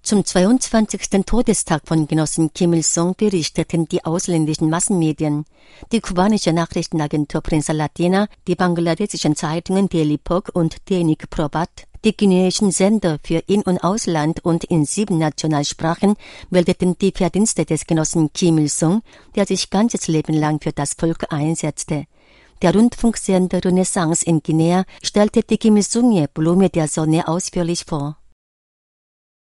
Zum 22. Todestag von Genossen Kim Il-sung berichteten die ausländischen Massenmedien. Die kubanische Nachrichtenagentur Prensa Latina, die bangladesischen Zeitungen Daily Epoch und Dainik Probhat, die guineischen Sender für In- und Ausland und in 7 Nationalsprachen meldeten die Verdienste des Genossen Kim Il-sung, der sich ganzes Leben lang für das Volk einsetzte. Der Rundfunksender Renaissance in Guinea stellte die Kim Il-sung Blume der Sonne ausführlich vor.